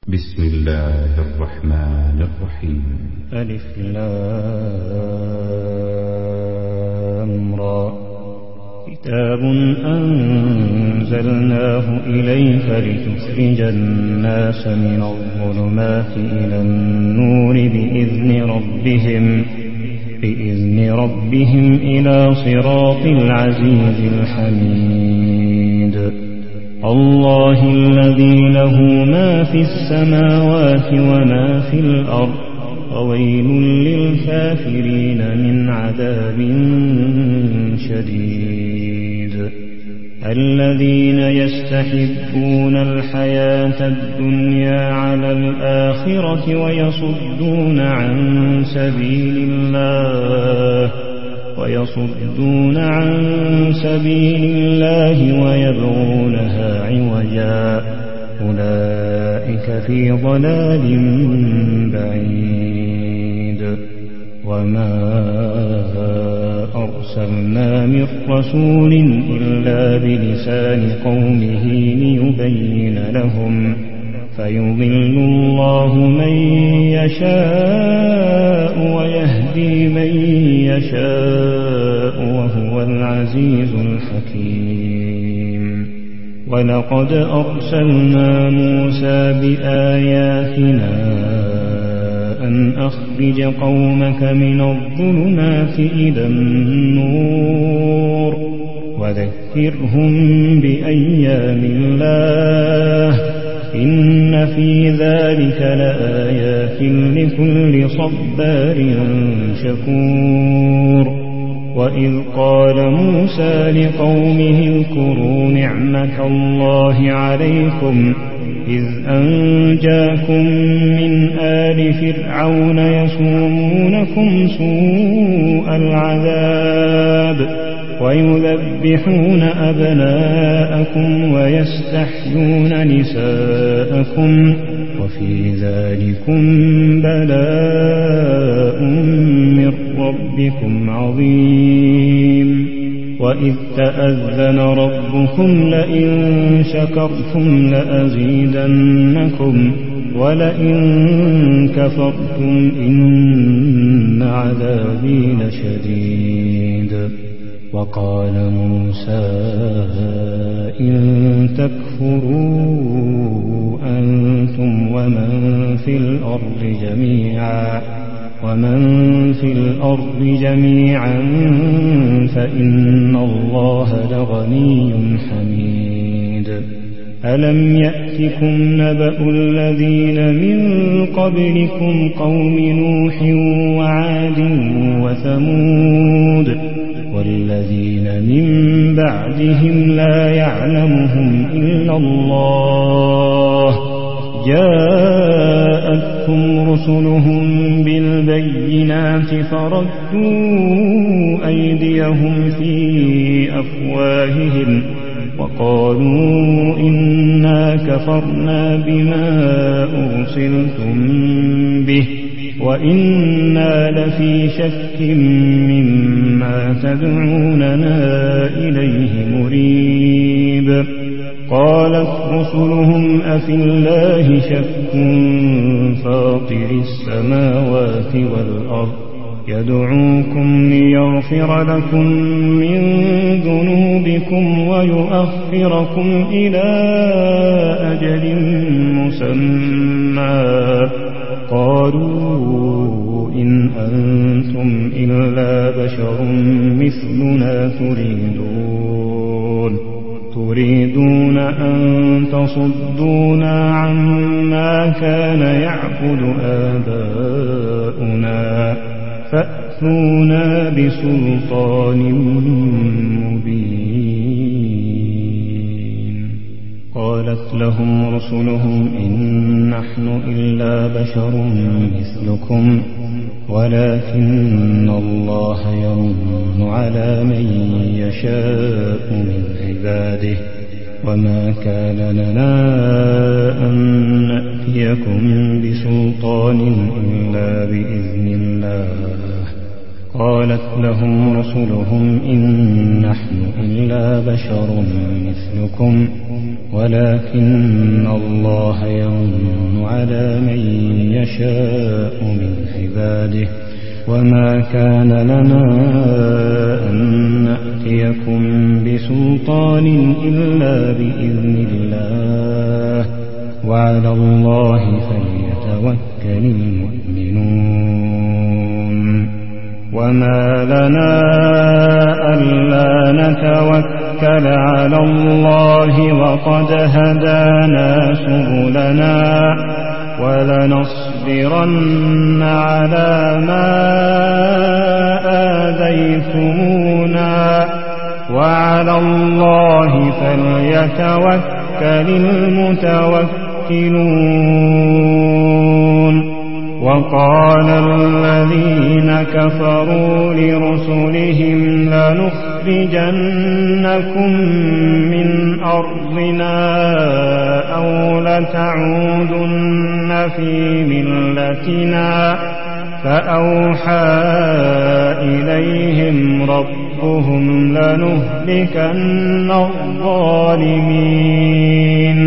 بسم الله الرحمن الرحيم. ألف لام را. كتاب أنزلناه إليك لتخرج الناس من الظلمات إلى النور بإذن ربهم إلى صراط العزيز الحميد. الله الذي له ما في السماوات وما في الأرض وويل للكافرين من عذاب شديد. الذين يستحبون الحياة الدنيا على الآخرة ويصدون عن سبيل الله ويبغونها عوجا أولئك في ضلال بعيد. وما أرسلنا من رسول إلا بلسان قومه ليبين لهم فيضل الله من يشاء ويهدي من يشاء وهو العزيز الحكيم. ولقد أرسلنا موسى بآياتنا أن أخرج قومك من الظلمات إلى النور وذكرهم بأيام الله إن في ذلك لآيات لكل صبار شكور. وإذ قال موسى لقومه اذكروا نعمة الله عليكم إذ أنجاكم من آل فرعون يسومونكم سوء العذاب ويذبحون أبناءكم ويستحيون نساءكم وفي ذلكم بلاء من ربكم عظيم. وإذ تأذن ربكم لئن شكرتم لأزيدنكم ولئن كفرتم إن عذابي لشديد. وقال موسى إن تكفروا أنتم ومن في الأرض جميعا فإن الله لغني حميد. ألم يأتكم نبأ الذين من قبلكم قوم نوح وعاد وثمود والذين من بعدهم لا يعلمهم إلا الله جاءتهم رسلهم بالبينات فردوا أيديهم في أفواههم وقالوا إنا كفرنا بما أرسلتم به وإنا لفي شك مما تدعوننا إليه مريب. قالت رسلهم أفي الله شك فاطر السماوات والأرض يدعوكم ليغفر لكم من ذنوبكم ويؤخركم إلى أجل مسمى قالوا إن أنتم إلا بشر مثلنا تريدون أن تصدونا عما كان يعبد آباؤنا فأتونا بسلطان مبين. قالت لهم رسلهم إن نحن إلا بشر مثلكم ولكن الله يمن على من يشاء من عباده وما كان لنا أن نأتيكم بسلطان إلا بإذن الله قالت لهم رسلهم إن نحن إلا بشر مثلكم ولكن الله يمن على من يشاء من عباده وما كان لنا أن نأتيكم بسلطان إلا بإذن الله وعلى الله فليتوكل المؤمنون وما لنا ألا نتوكل على الله وقد هدانا سبلنا ولنصبرن على ما آذيتمونا وعلى الله فليتوكل المتوكلون وقال الذين كفروا لرسلهم لنخرجنكم من أرضنا أو لتعودن في ملتنا فأوحى إليهم ربهم لنهلكن الظالمين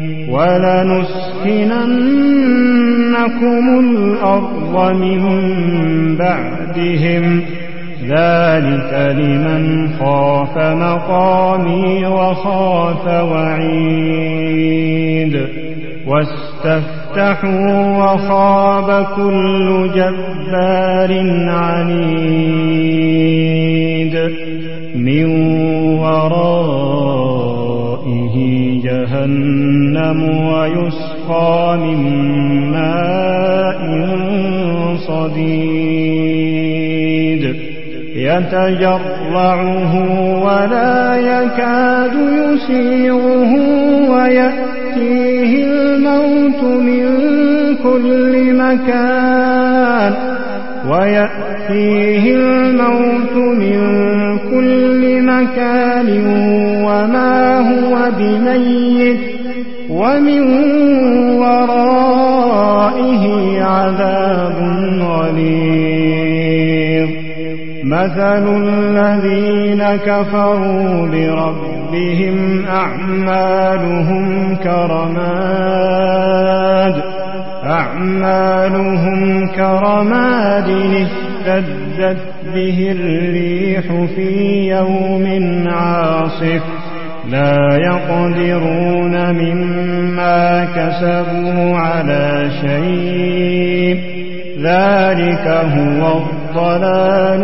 ولنسكننكم الأرض من بعدهم ذلك لمن خاف مقامي وخاف وعيد واستفتحوا وخاب كل جبار عنيد من ورائه جهنم ويسقى من ماء صديد يتجرعه ولا يكاد يسيغه ويأتيه الموت من كل مكان وما هو بميت ومن ورائه عذاب غليظ مثل الذين كفروا بربهم أعمالهم كرماد اشتدت به الريح في يوم عاصف لا يقدرون مما كسبوا على شيء ذلك هو الضلال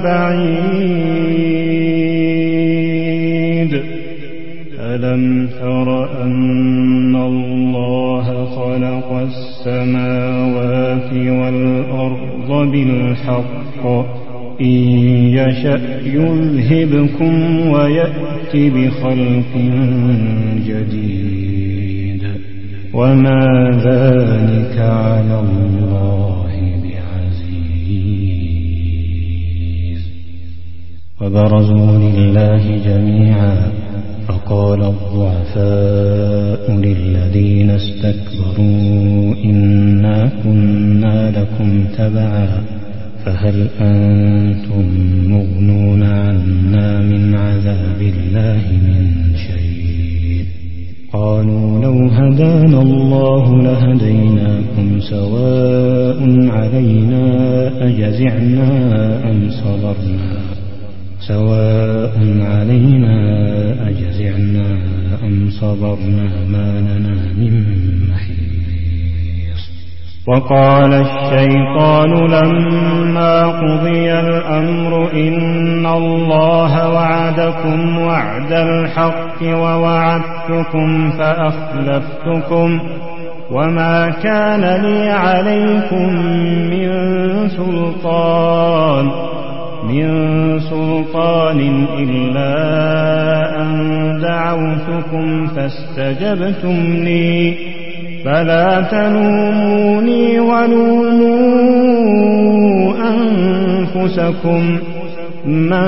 البعيد ألم تر أن الله خلق السماوات والأرض بالحق إن يشأ يذهبكم ويأت بخلق جديد وما ذلك على الله بعزيز وبرزوا لله جميعا فقال الضعفاء للذين استكبروا إنا كنا لكم تبعا فهل أنتم مغنون عنا من عذاب الله من شيء قالوا لو هدانا الله لهديناكم سواء علينا أجزعنا أم صبرنا ما لنا من محيص وقال الشيطان لما قضي الأمر إن الله وعدكم وعد الحق ووعدتكم فأخلفتكم وما كان لي عليكم من سلطان إلا أن دعوتكم فاستجبتم لي فلا تلوموني ولوموا أنفسكم ما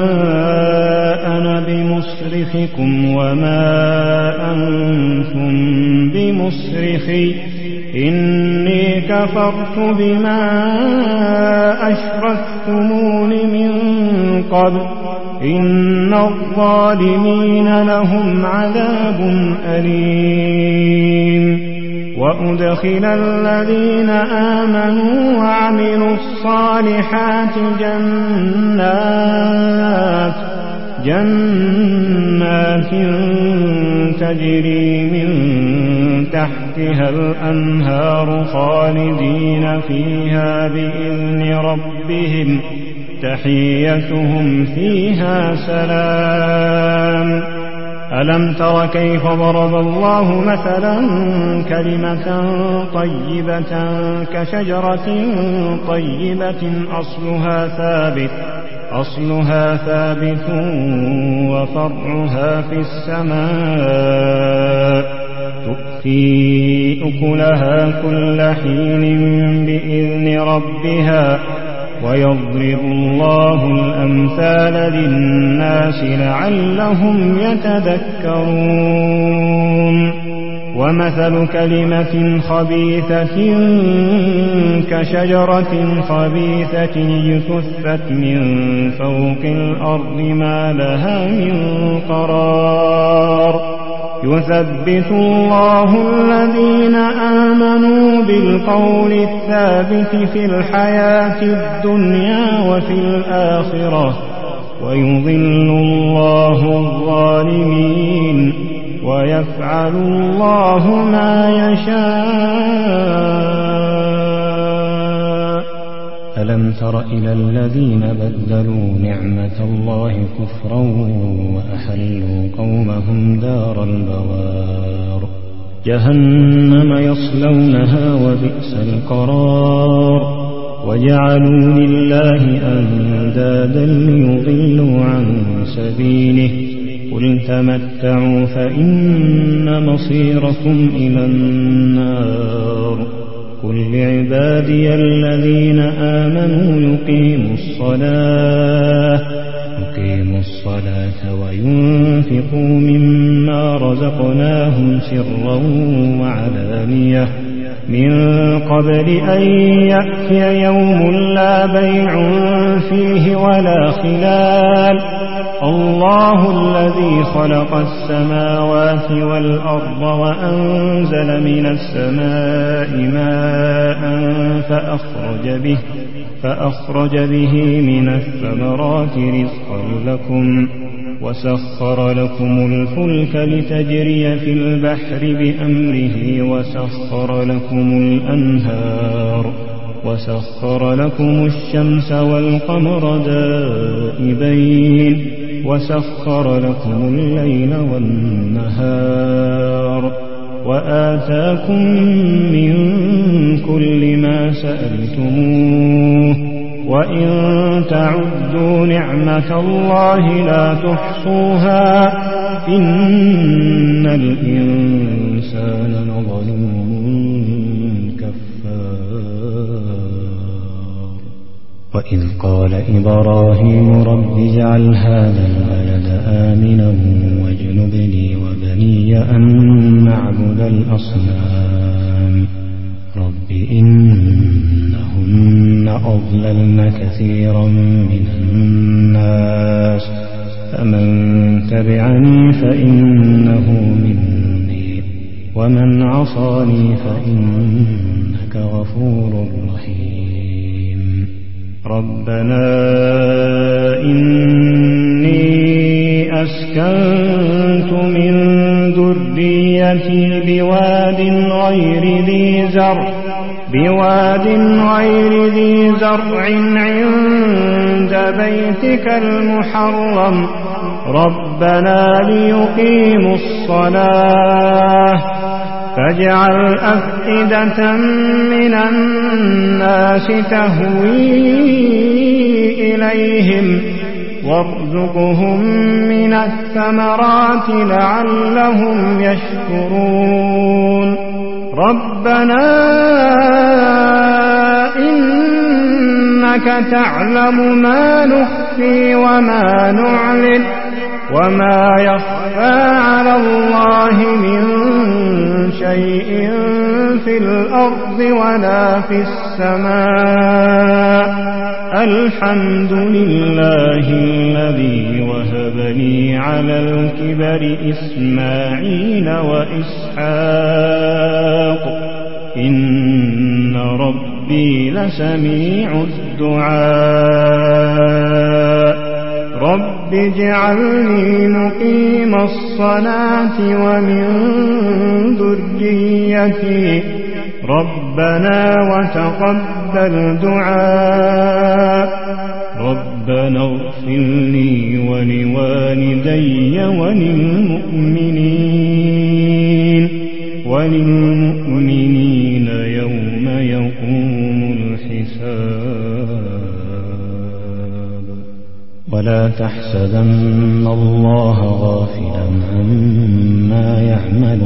أنا بمصرخكم وما أنتم بمصرخي إني كفرت بما أشركتمون من قبل إن الظالمين لهم عذاب أليم وأدخل الذين آمنوا وعملوا الصالحات جنات تجري من تحتها الأنهار خالدين فيها بإذن ربهم تحيتهم فيها سلام ألم تر كيف ضرب الله مثلا كلمة طيبة كشجرة طيبة أصلها ثابت وفرعها في السماء تؤتي أكلها كل حين بإذن ربها ويضرب الله الأمثال للناس لعلهم يتذكرون ومثل كلمة خبيثة كشجرة خبيثة اجتثت من فوق الأرض ما لها من قرار يثبت الله الذين آمنوا بالقول الثابت في الحياة الدنيا وفي الآخرة ويضل الله الظالمين ويفعل الله ما يشاء ألم تر إلى الذين بدلوا نعمة الله كفرا وأحلوا قومهم دار البوار جهنم يصلونها وبئس القرار وجعلوا لله أندادا ليضلوا عن سبيله قل تمتعوا فإن مصيركم إلى النار قل لعبادي الذين آمنوا يقيموا الصلاة وينفقوا مما رزقناهم سرا وعلانية من قبل أن يأتي يوم لا بيع فيه ولا خلال الله الذي خلق السماوات والأرض وأنزل من السماء ماء فأخرج به من الثمرات رزقا لكم وسخر لكم الفلك لتجري في البحر بأمره وسخر لكم الشمس والقمر دائبين وسخر لكم الليل والنهار وآتاكم من كل ما سألتموه وإن تعدوا نعمة الله لا تحصوها إن الإنسان لظلوم كفار وإذ قال إبراهيم رب اجعل هذا البلد آمنا واجنبني وبني أن نعبد الأصنام رب إنهن أضللن كثيرا من الناس فمن تبعني فإنه مني ومن عصاني فإنك غفور رحيم ربنا إني أسكنت من ذريتي بواد غير ذي زرع عند بيتك المحرم ربنا ليقيموا الصلاة فاجعل أفئدة من الناس تهوي إليهم وارزقهم من الثمرات لعلهم يشكرون ربنا إنك تعلم ما نخفي وما نعلن وما يخفى على الله من شيء في الأرض ولا في السماء. الحمد لله الذي وهب لي على الكبر إسماعيل وإسحاق إن ربي لسميع الدعاء. رب اجعلني مقيم الصلاة ومن ذريتي ربنا وتقبل دعاء. ربنا اغفر لي ولوالدي وللمؤمنين يوم يقوم الحساب. ولا تحسبن الله غافلا عما يعمل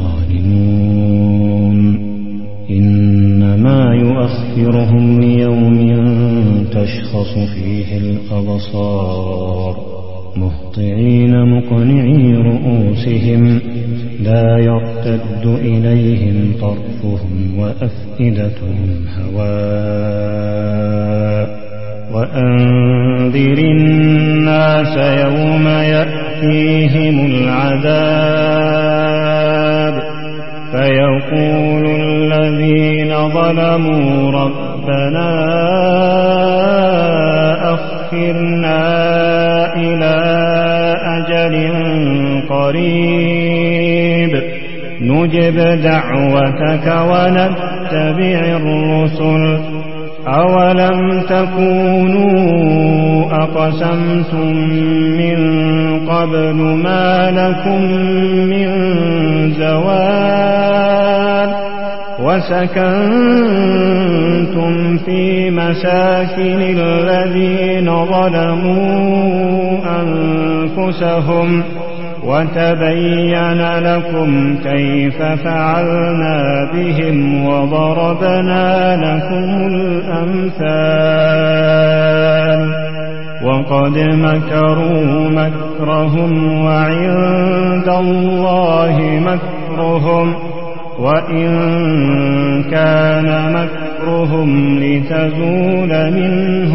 الظالمون إنما يؤخرهم ليوم تشخص فيه الأبصار مهطعين مقنعي رؤوسهم لا يرتد إليهم طرفهم وأفئدتهم هواء. وأنذر الناس يوم يأتيهم العذاب فيقول الذين ظلموا ربنا أخرنا إلى أجل قريب نجب دعوتك ونتبع الرسل أولم تكونوا أقسمتم من قبل ما لكم من زوال وسكنتم في مساكن الذين ظلموا أنفسهم وتبين لكم كيف فعلنا بهم وضربنا لكم الأمثال. وقد مكروا مكرهم وعند الله مكرهم وإن كان مكرهم لتزول منه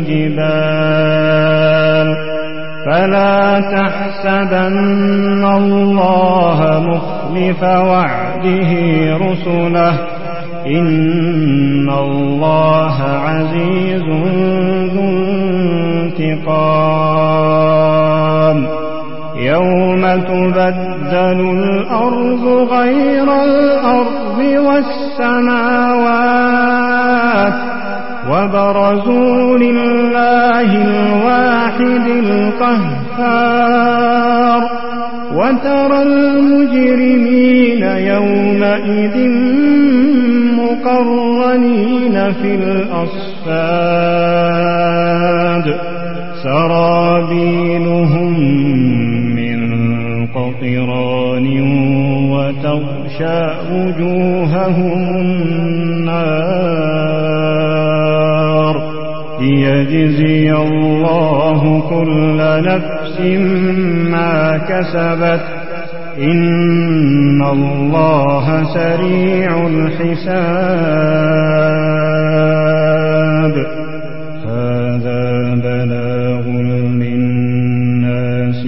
الجبال. فلا تحسبن الله مخلف وعده رسله إن الله عزيز ذو انتقام. يوم تبدل الأرض غير الأرض والسماوات وبرزوا لله الواحد القهار. وترى المجرمين يومئذ مقرنين في الأصفاد سرابيلهم من قطران وتغشى وجوههم النار. ليجزي الله كل نفس ما كسبت إن الله سريع الحساب. هذا بلاغ للناس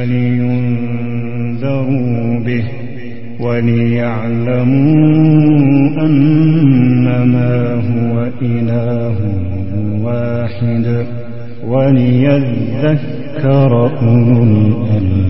ولينذروا به وليعلموا أنما هو إله واحد وليذكر أولو الألباب.